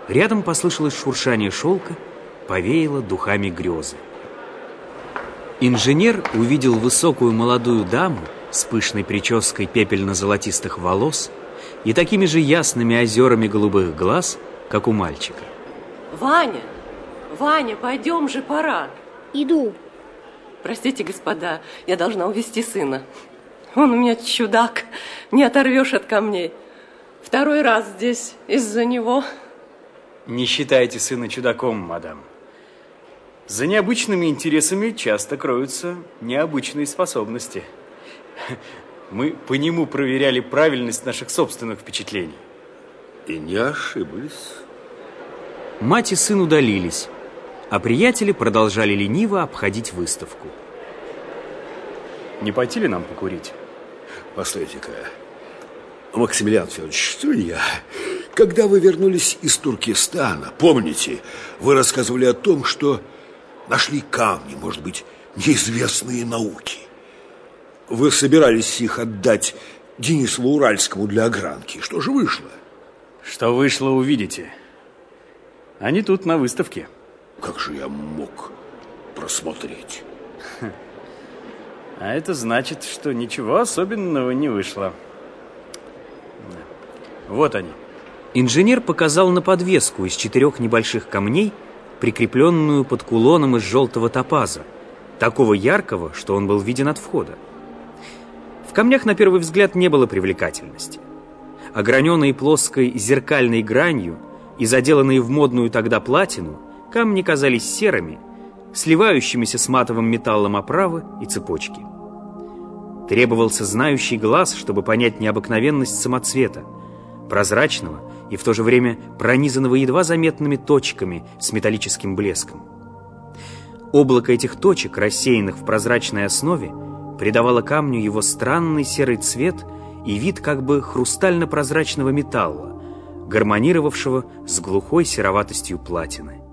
Рядом послышалось шуршание шелка, повеяло духами грезы. Инженер увидел высокую молодую даму с пышной прической пепельно-золотистых волос и такими же ясными озерами голубых глаз, как у мальчика. Ваня, Ваня, пойдем же, пора. Иду. Простите, господа, я должна увести сына. Он у меня чудак, не оторвешь от камней. Второй раз здесь из-за него. Не считайте сына чудаком, мадам. За необычными интересами часто кроются необычные способности. Мы по нему проверяли правильность наших собственных впечатлений. И не ошиблись. Мать и сын удалились, а приятели продолжали лениво обходить выставку. Не пойти ли нам покурить? Постойте-ка, Максимилиан Федорович, что я? Когда вы вернулись из Туркестана, помните, вы рассказывали о том, что нашли камни, может быть, неизвестные науки. Вы собирались их отдать Денису Уральскому для огранки. Что же вышло? Что вышло, увидите. Они тут на выставке. Как же я мог просмотреть? А это значит, что ничего особенного не вышло. Вот они. Инженер показал на подвеску из 4 небольших камней, прикрепленную под кулоном из желтого топаза, такого яркого, что он был виден от входа. В камнях на первый взгляд не было привлекательности. Ограненные плоской зеркальной гранью и заделанные в модную тогда платину, камни казались серыми, сливающимися с матовым металлом оправы и цепочки. Требовался знающий глаз, чтобы понять необыкновенность самоцвета, прозрачного и в то же время пронизанного едва заметными точками с металлическим блеском. Облако этих точек, рассеянных в прозрачной основе, придавало камню его странный серый цвет и вид как бы хрустально-прозрачного металла, гармонировавшего с глухой сероватостью платины.